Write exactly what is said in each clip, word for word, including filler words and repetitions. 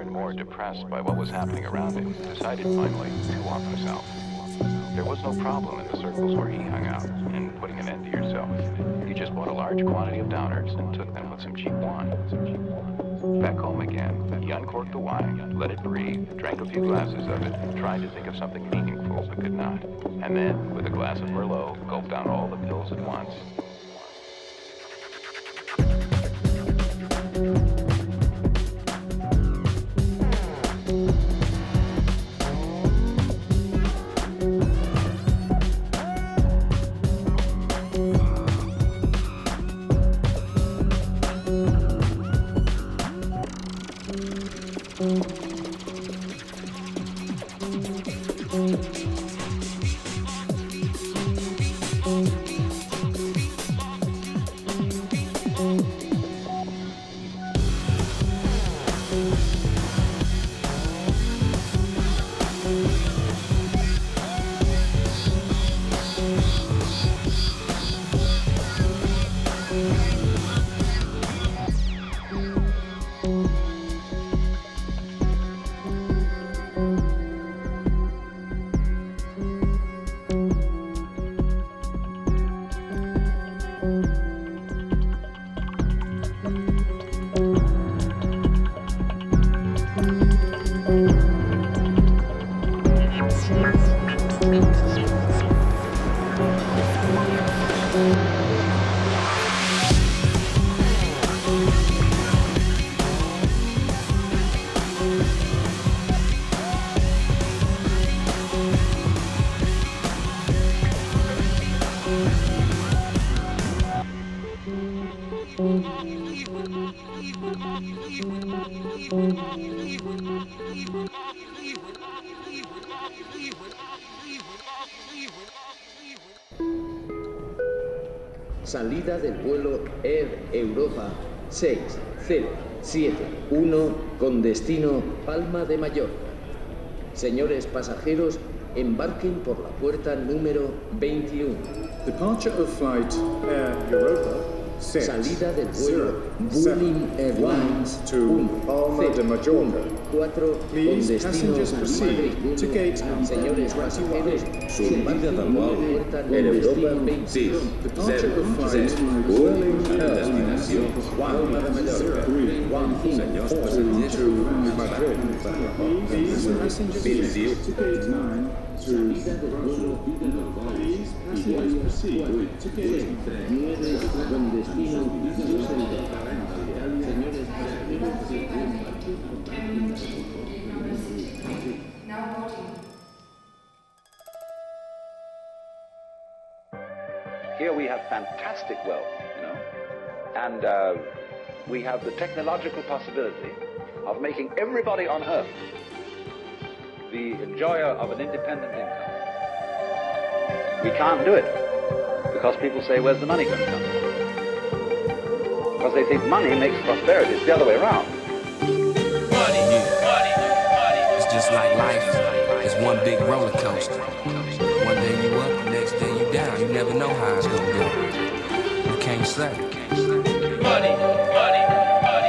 and more depressed by what was happening around him, decided finally to off himself. There was no problem in the circles where he hung out in putting an end to yourself. You just bought a large quantity of downers and took them with some cheap wine. Back home again, he uncorked the wine, let it breathe, drank a few glasses of it, and tried to think of something meaningful, but could not. And then, with a glass of Merlot, gulped down all the pills at once. Salida del vuelo Air Europa seis cero siete uno con destino Palma de Mallorca. Señores pasajeros, embarquen por la puerta número veintiuno. Departure of flight Air Europa. Set. Salida del vuelo Vueling Airlines to Palma de Mallorca. cuatro Please, passengers proceed to gate number Señores pasajeros, Salida del vuelo Air Europa seis Departure of flight Vueling Airlines Palma de Mallorca. Señores pasajeros to Madrid. Please, passengers proceed to gate nine to Please, passengers proceed to gate con destino Here we have fantastic wealth, you know, and uh, we have the technological possibility of making everybody on earth the enjoyer of an independent income. We can't do it because people say, where's the money going to come from? Because they think money makes prosperity. It's the other way around. Money, money, money. It's just like life. It's one big roller coaster. One day you up, the next day you down. You never know how it's gonna go. You can't say. Money, money, money, money,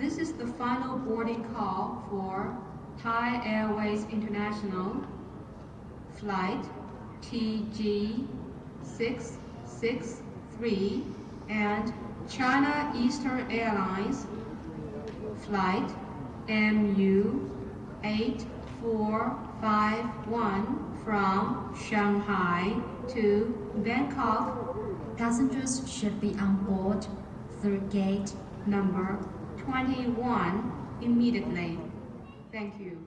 This is the final boarding call for Thai Airways International flight T G six six three and China Eastern Airlines flight M U eight four five one from Shanghai to Bangkok. Passengers should be on board through gate number twenty-one immediately. Thank you.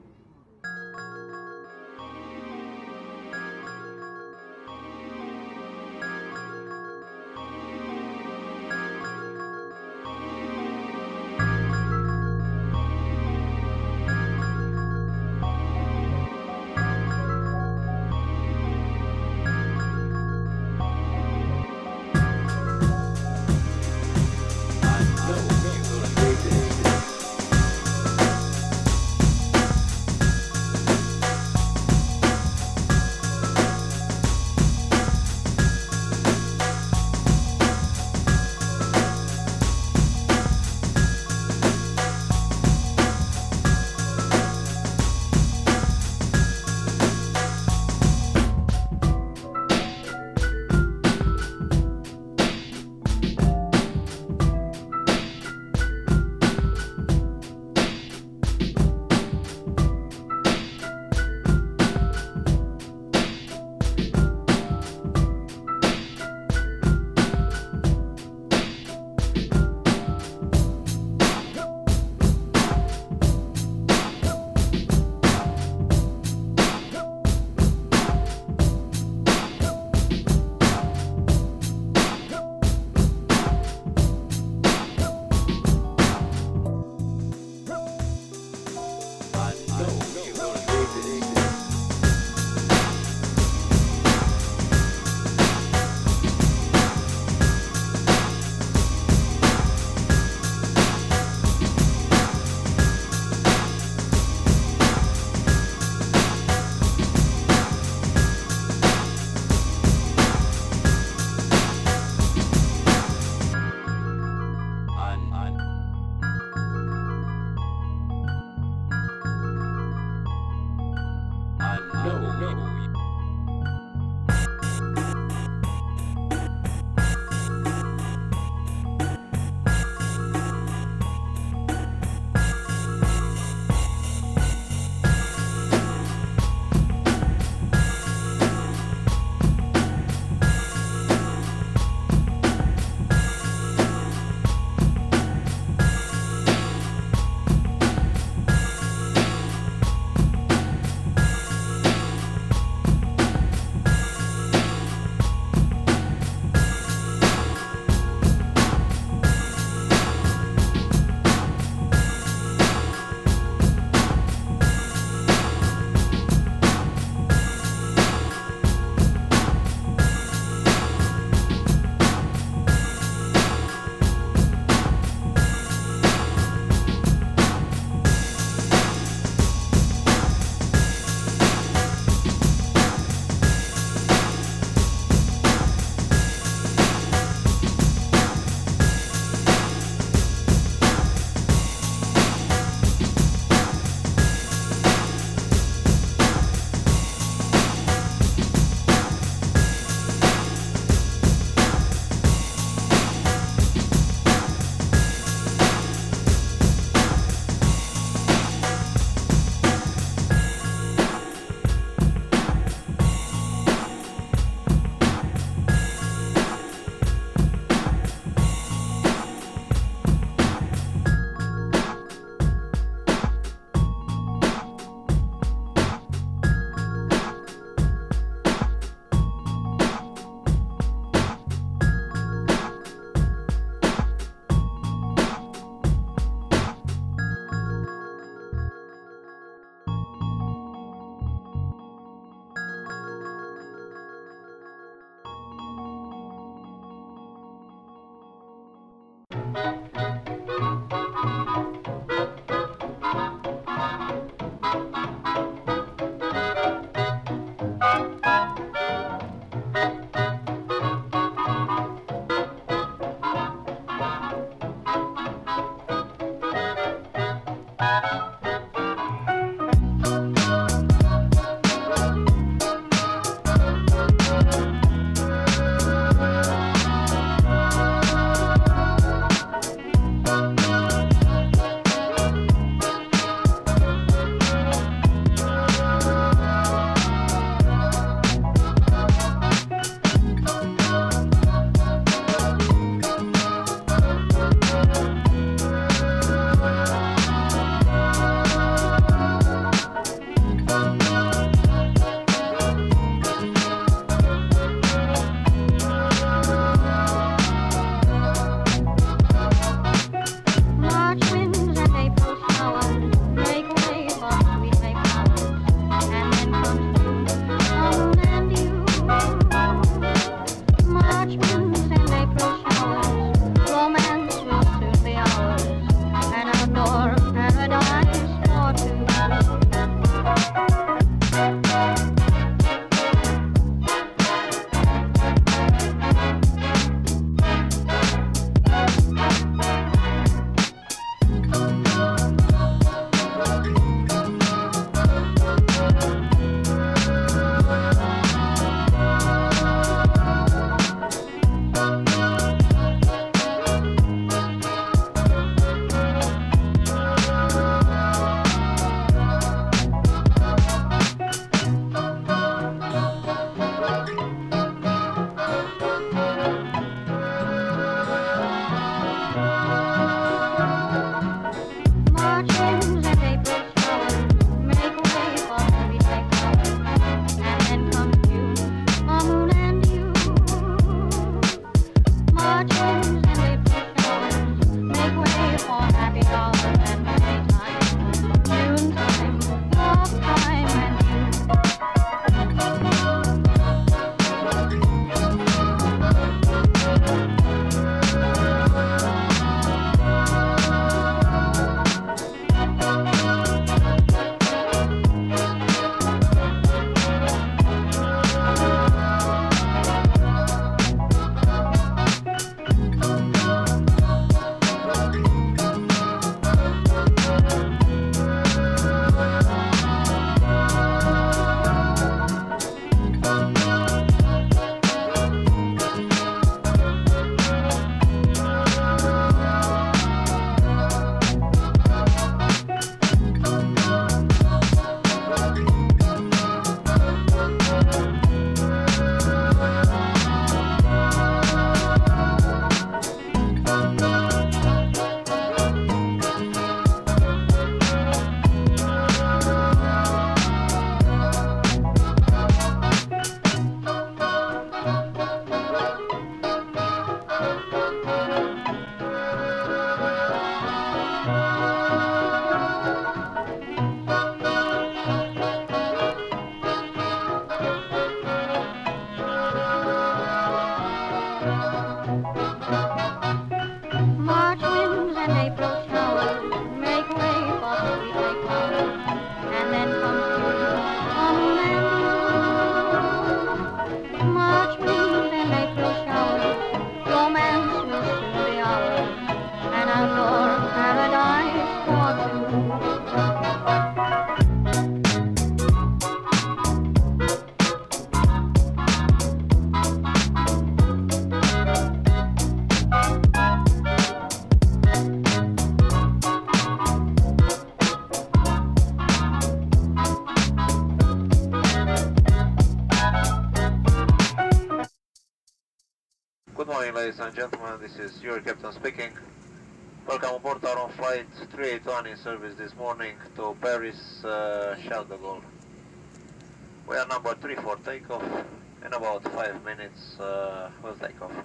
morning, ladies and gentlemen. This is your captain speaking. Welcome aboard our own flight three eighty-one in service this morning to Paris, uh, Charles de Gaulle. We are number three for takeoff. In about five minutes, uh, we'll take off.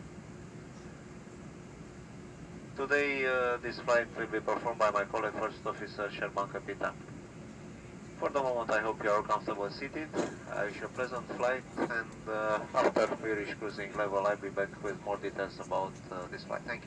Today, uh, this flight will be performed by my colleague, First Officer Sherman Capitan. For the moment, I hope you are comfortable seated. I wish you a pleasant flight, and uh, after we reach cruising level, I'll be back with more details about uh, this flight. Thank you.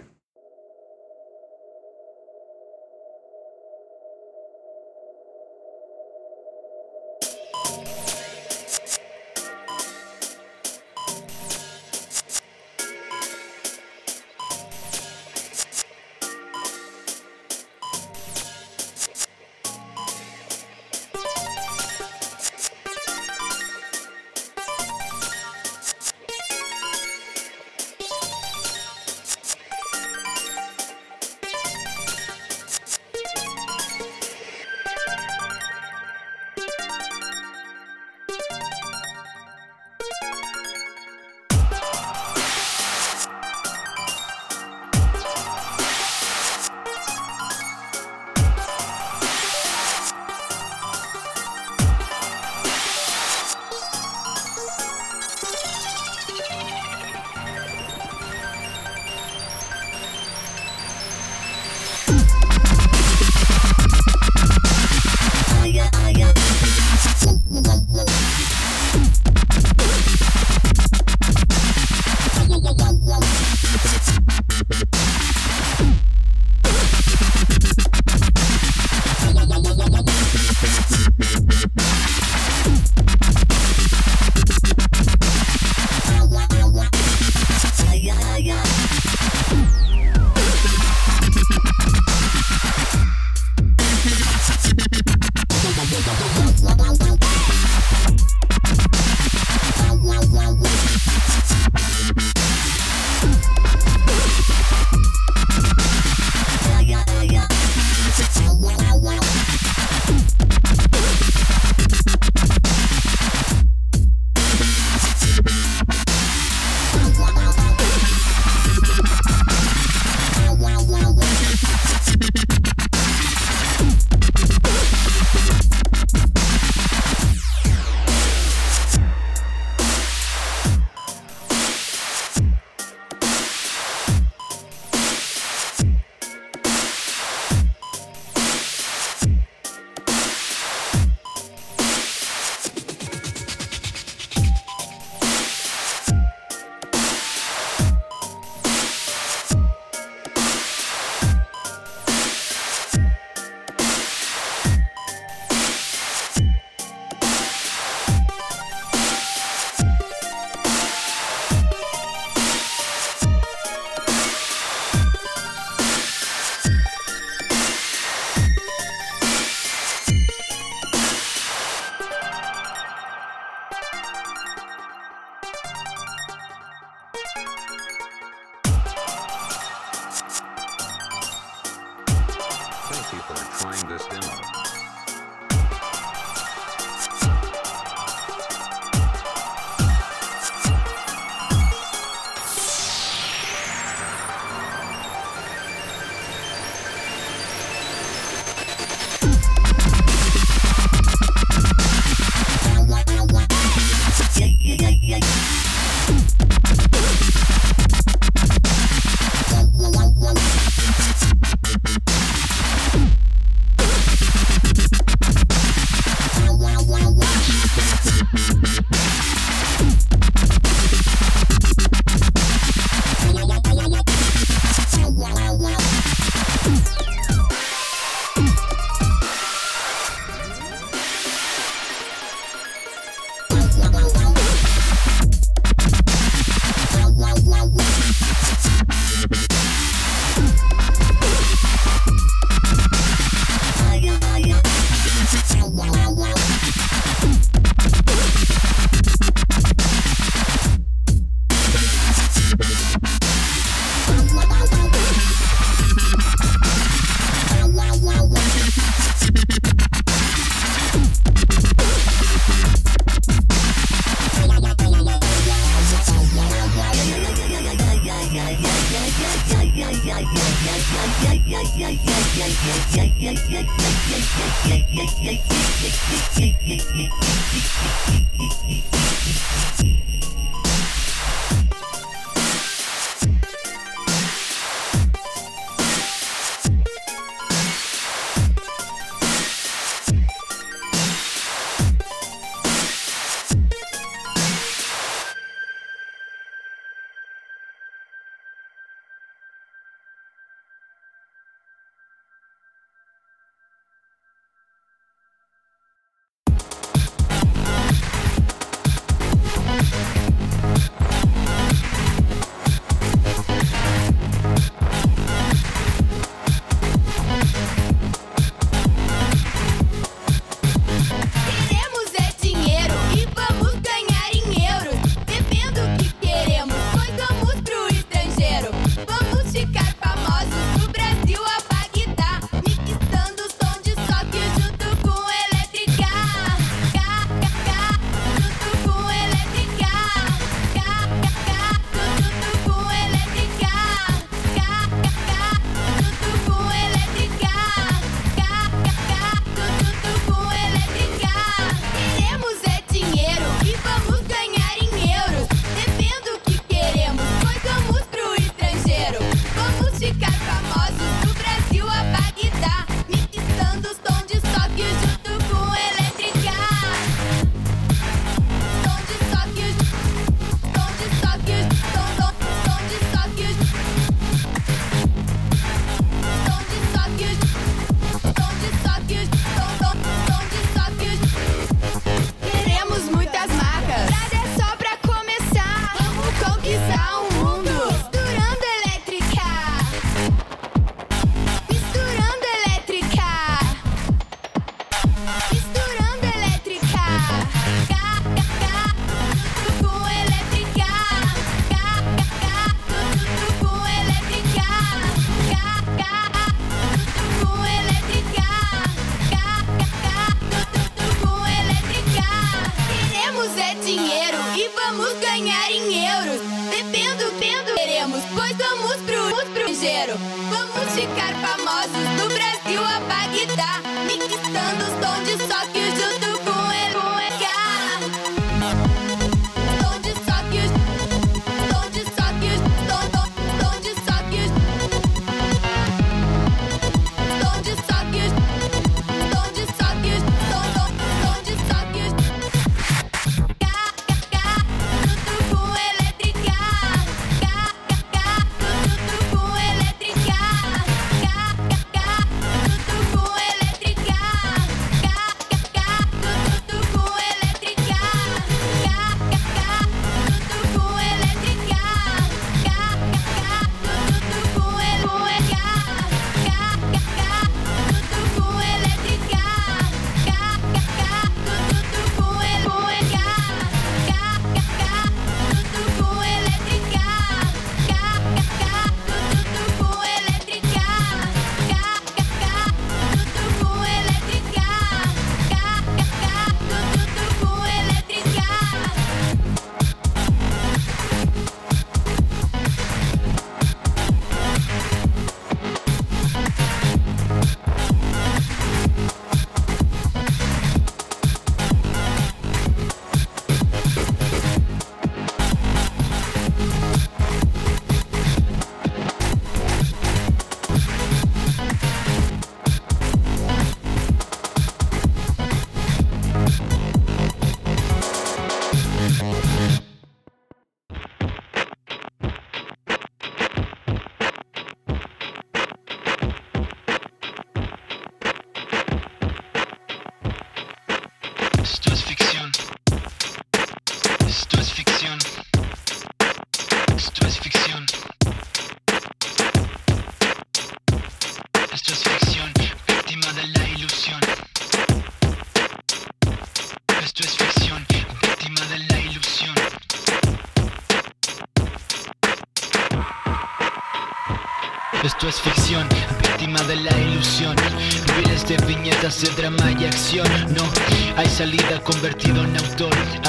Esto es ficción, víctima de la ilusión. Miles de viñetas de drama y acción. No hay salida, convertido en autor. Ah,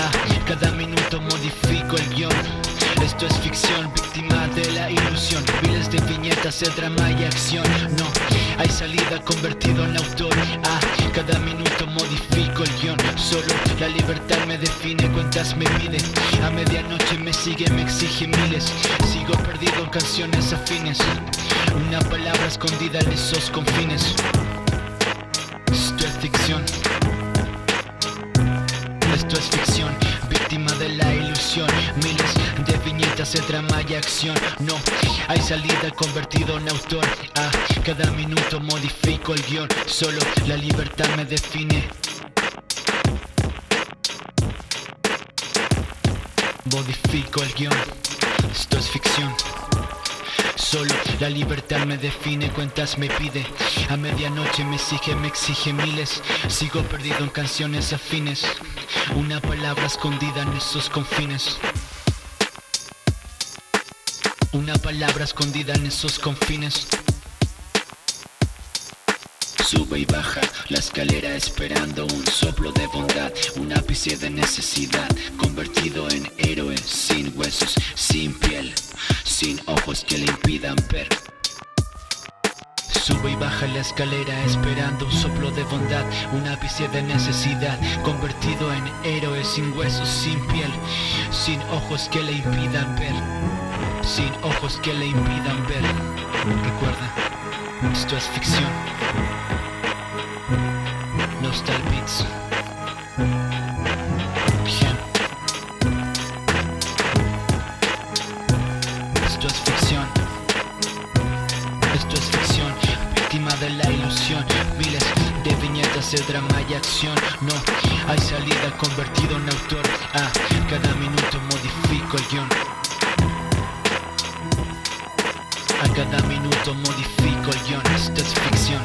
cada minuto modifico el guión. Esto es ficción, víctima de la ilusión. Miles de viñetas, el drama y acción. No hay salida, convertido en autor. Ah, cada minuto modifico el guión. Solo la libertad me define, cuentas me pide. A medianoche me sigue, me exige miles. Sigo perdido en canciones afines. Una palabra escondida en esos confines. Esto es ficción. Esto es ficción, víctima de la ilusión. Miles de viñetas, el drama y acción. No hay salida, convertido en autor. A cada minuto modifico el guión. Solo la libertad me define. Modifico el guión. Esto es ficción. Solo la libertad me define, cuentas me pide. A medianoche me exige, me exige miles. Sigo perdido en canciones afines. Una palabra escondida en esos confines. Una palabra escondida en esos confines. Sube y baja la escalera esperando un soplo de bondad, un ápice de necesidad, convertido en héroe, sin huesos, sin piel, sin ojos que le impidan ver. Sube y baja la escalera esperando un soplo de bondad, un ápice de necesidad, convertido en héroe, sin huesos, sin piel, sin ojos que le impidan ver, sin ojos que le impidan ver. Recuerda, esto es ficción. Nostal Beats. Bien. Esto es ficción. Esto es ficción, víctima de la ilusión. Miles de viñetas, el drama y acción. No hay salida, convertido en autor. A cada minuto modifico el guión. A cada minuto modifico el guión. Esto es ficción.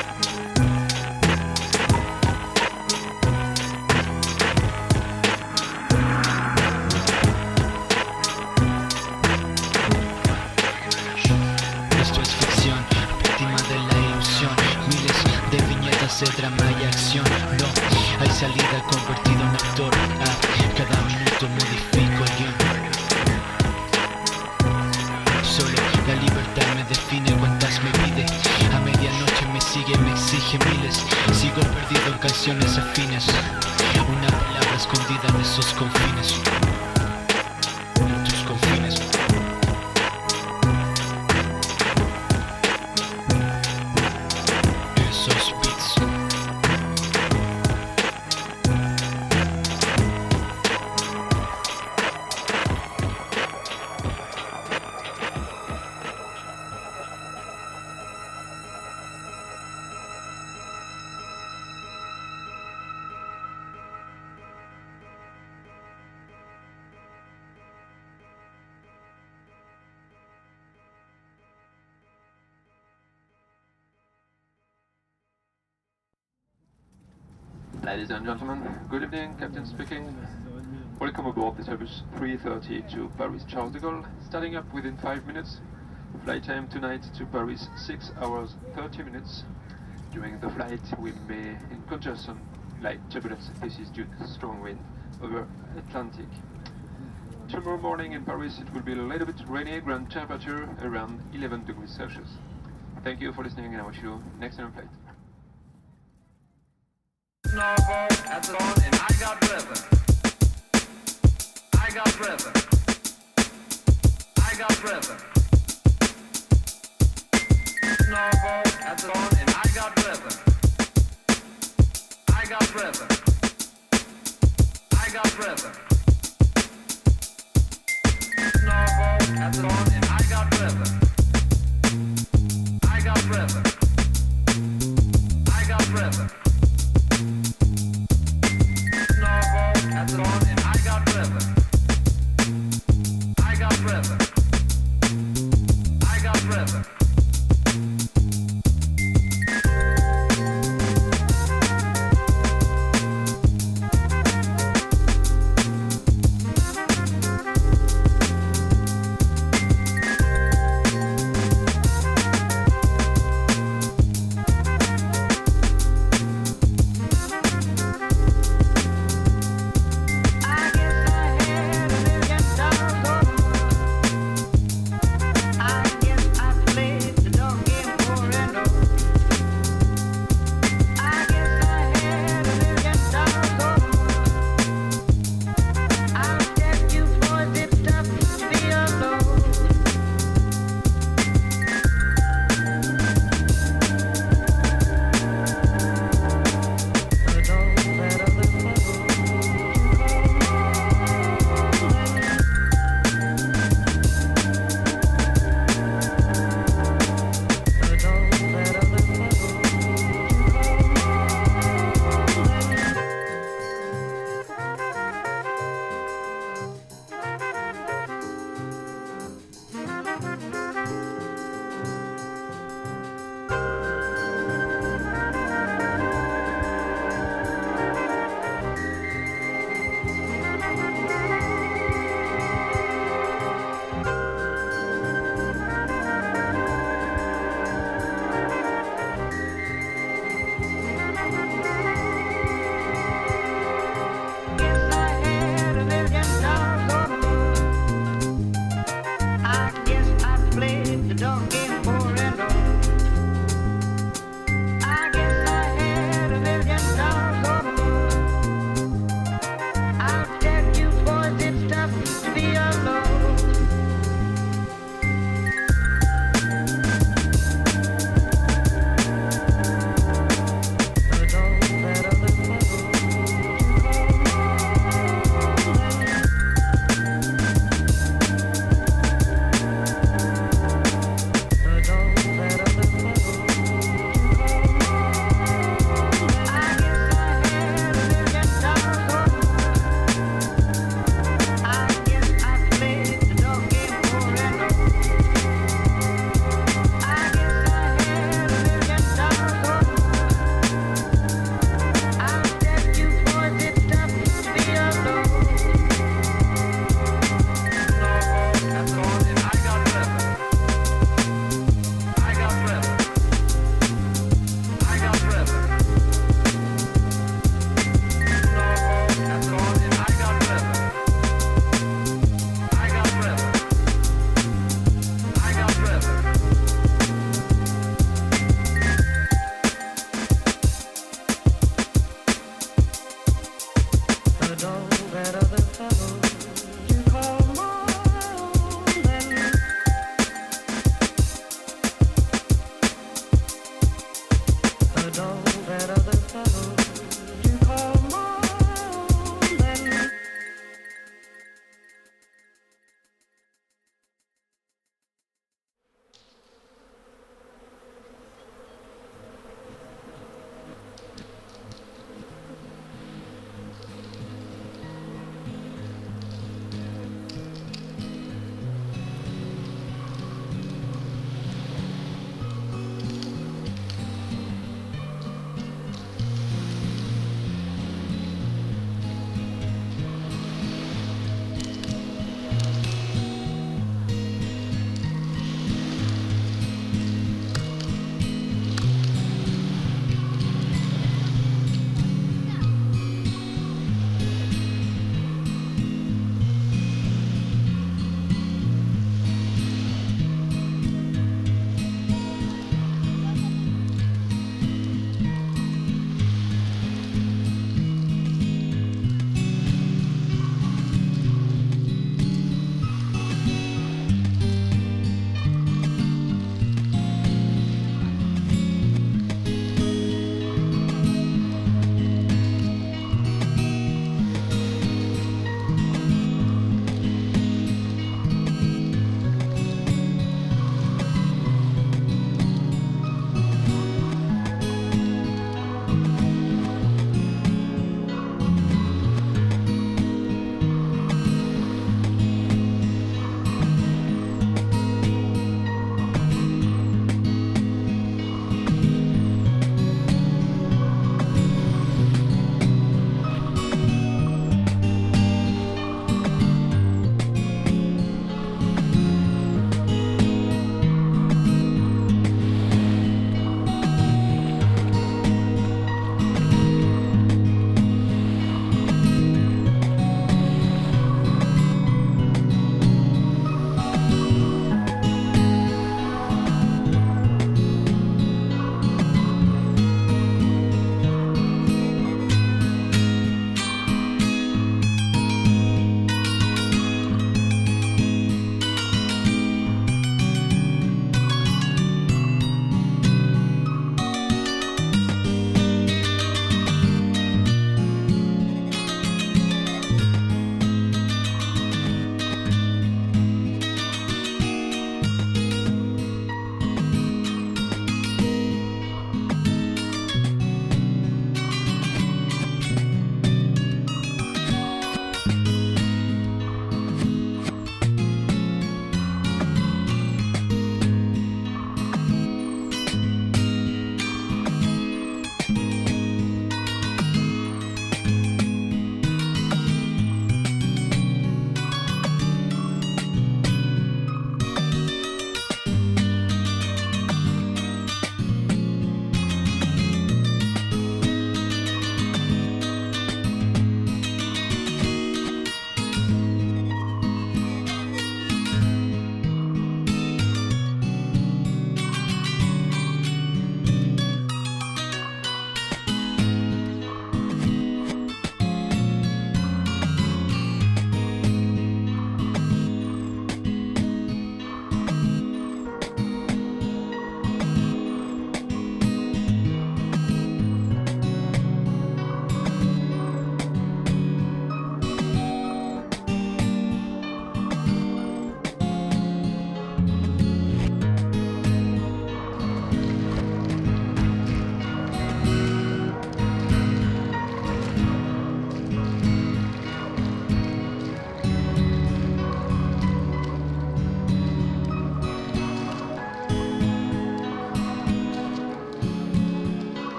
El drama y acción, no hay salida, convertido en actor. A cada minuto modifico el guión. Solo la libertad me define, cuentas me pide. A medianoche me sigue, me exige miles. Sigo perdido en canciones afines. Una palabra escondida en esos confines. En tus confines. Esos beats. Ladies and gentlemen, good evening, Captain speaking. Welcome aboard the Airbus three thirty to Paris Charles de Gaulle, starting up within five minutes. Flight time tonight to Paris, six hours thirty minutes. During the flight, we may encounter some light turbulence. This is due to strong wind over Atlantic. Tomorrow morning in Paris, it will be a little bit rainy, ground temperature around eleven degrees Celsius. Thank you for listening, and I wish you an excellent flight. Norfolk at the dawn, and I got rhythm. I got rhythm. I got rhythm. Norfolk at the dawn, and I got rhythm. I got rhythm. I got rhythm. Norfolk at the dawn, and I got rhythm. I got rhythm. I got rhythm. Norfolk at the dawn, and I got rhythm. I got rhythm. I got rhythm.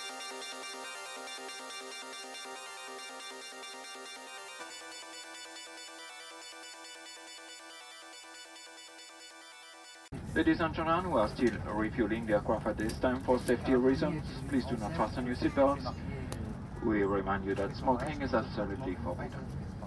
Ladies and gentlemen, we are still refueling the aircraft at this time for safety reasons. Please do not fasten your seatbelts. We remind you that smoking is absolutely forbidden.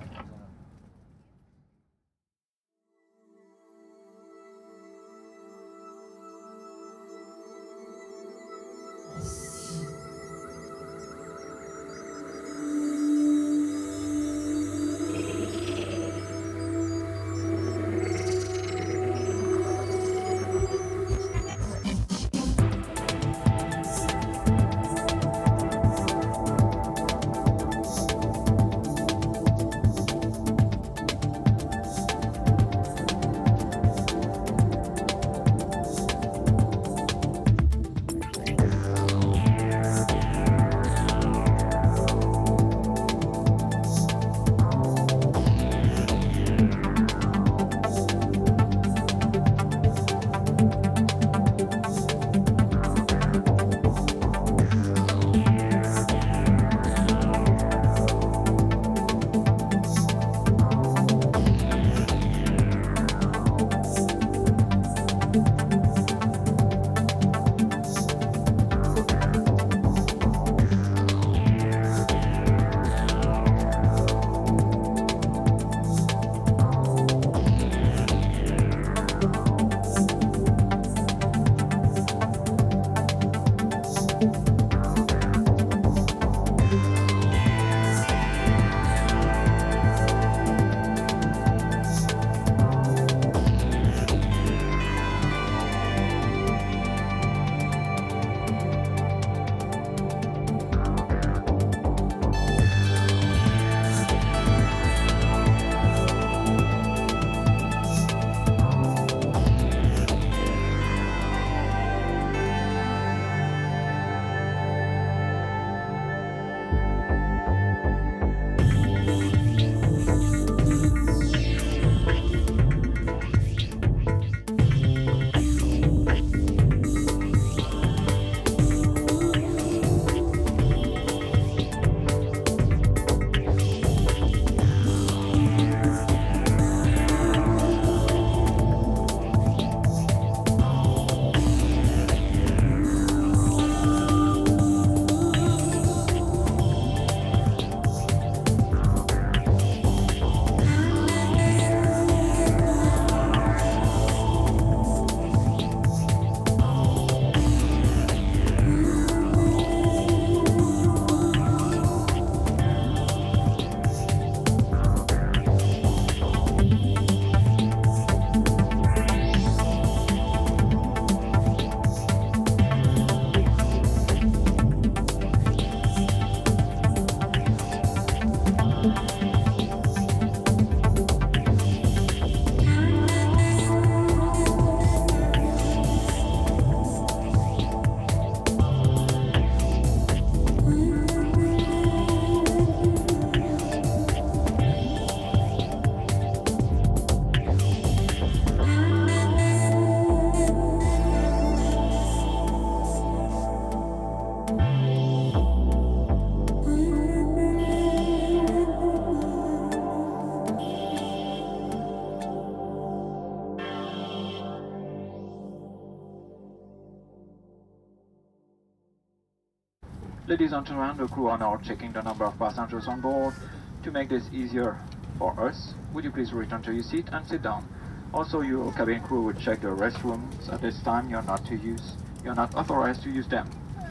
Ladies and gentlemen, the crew are now checking the number of passengers on board. To make this easier for us, would you please return to your seat and sit down? Also, your cabin crew will check the restrooms. At this time, you're not to use, you're not authorized to use them.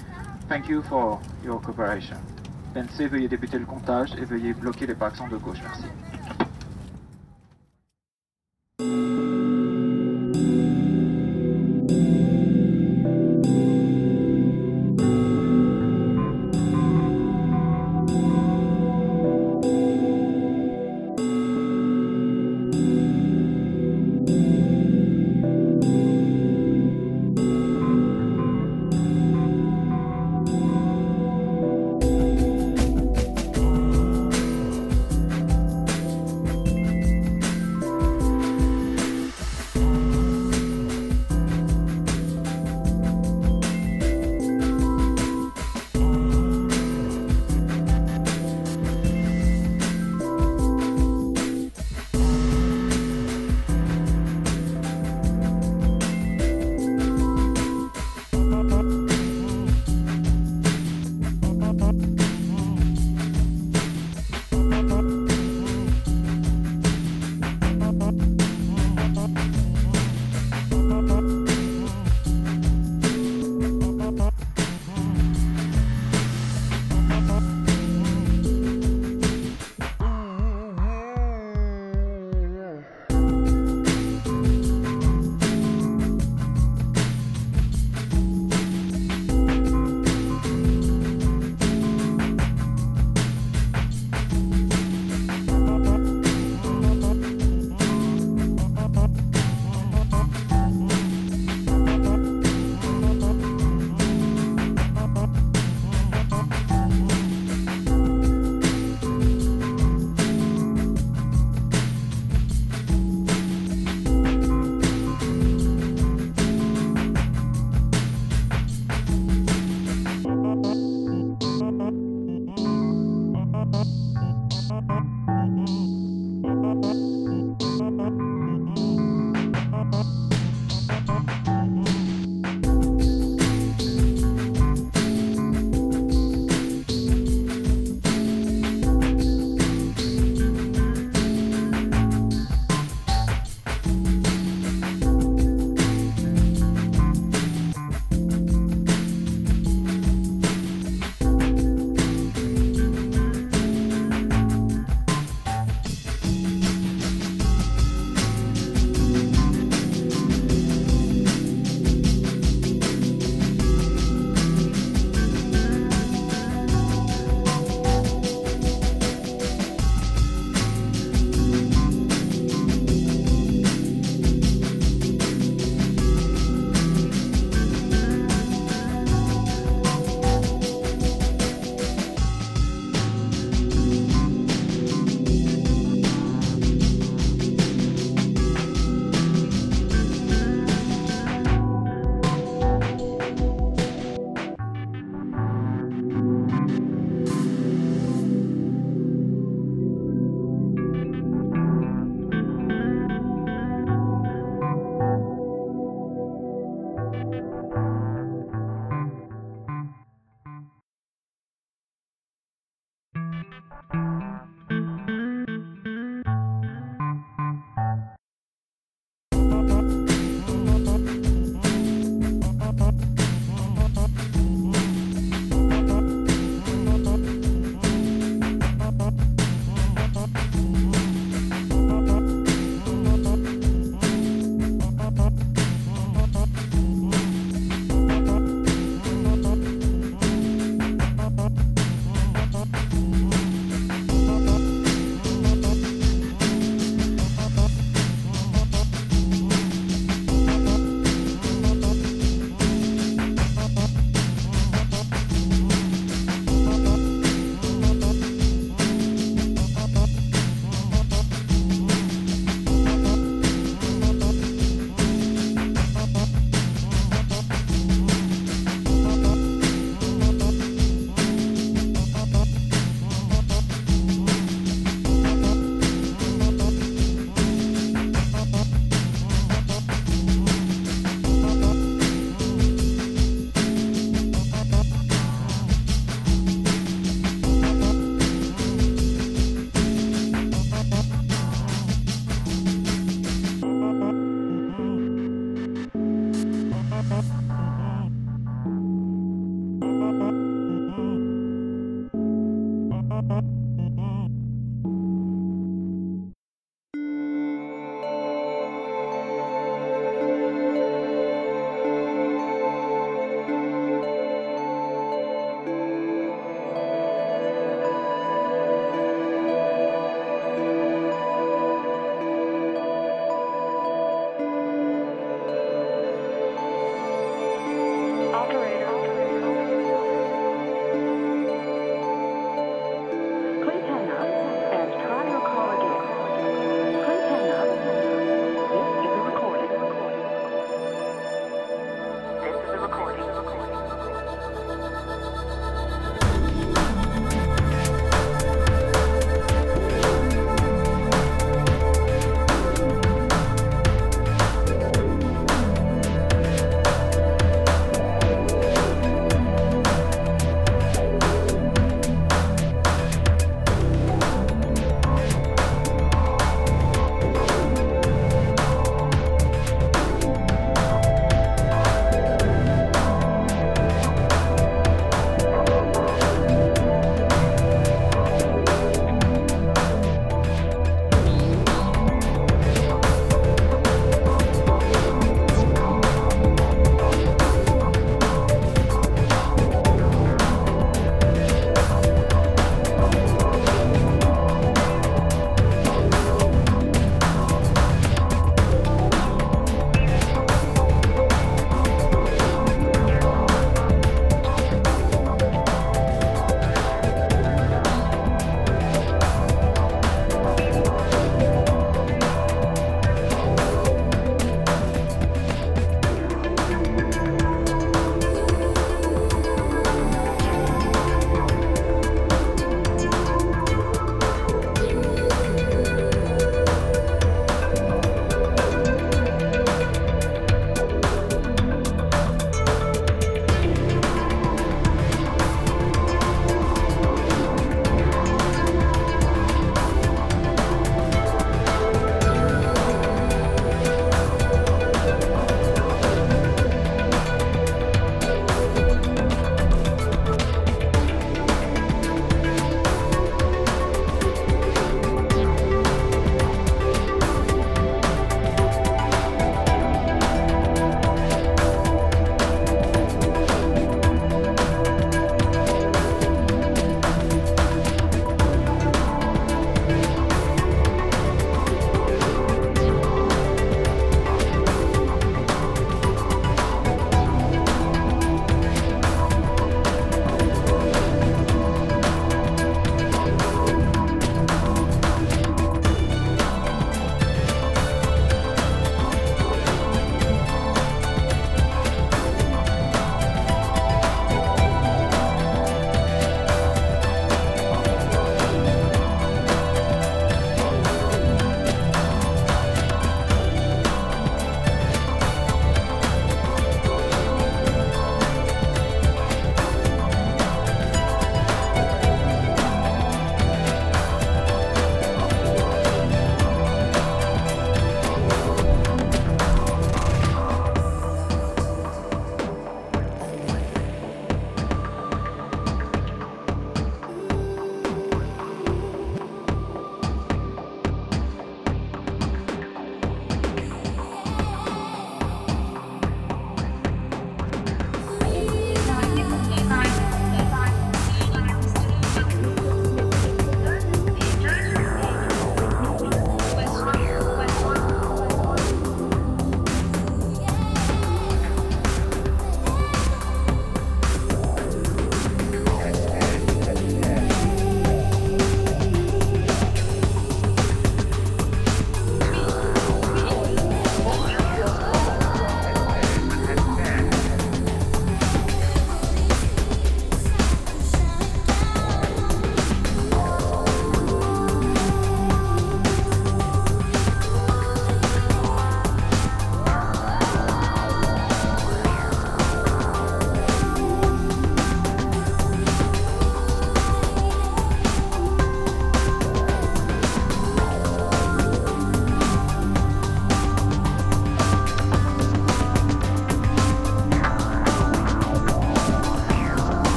Thank you for your cooperation. P N C, veuillez débuter le comptage et veuillez bloquer les klaxons de gauche, merci.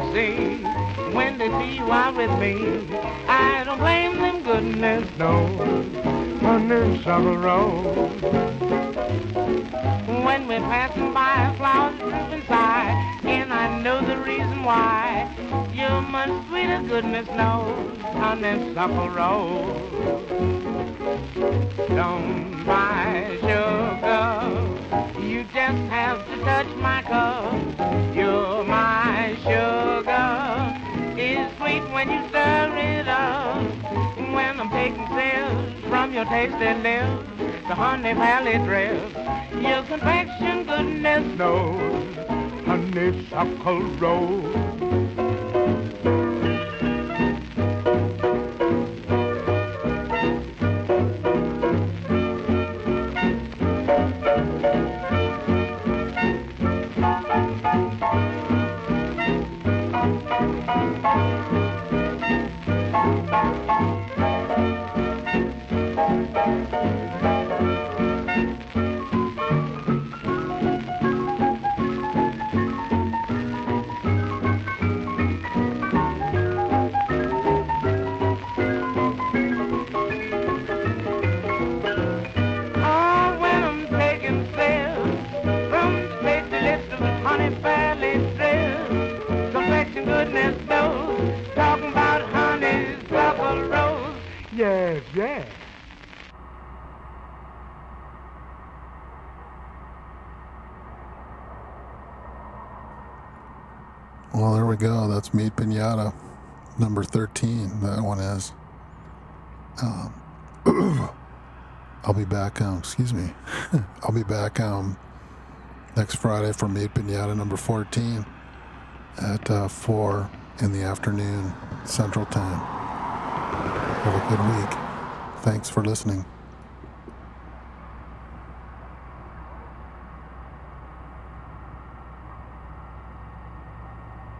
say when they see you out with me. I don't blame them, goodness knows, honeysuckle rose. When we're passing by, flowers droop inside, and I know the reason why. You're much sweeter, goodness knows, honeysuckle rose. Don't buy sugar, you just have to touch my cup. You're my sugar, it's sweet when you stir it up. When I'm taking sips from your tasty lips, the honey valley drips. Your confection, goodness knows, honeysuckle rose. Yes, yes. Well, there we go. That's Meat Pinata, number thirteen. That one is. Um, I'll be back. Um, excuse me. I'll be back um, next Friday for Meat Pinata number fourteen at uh, four in the afternoon Central Time. Have a good week. Thanks for listening.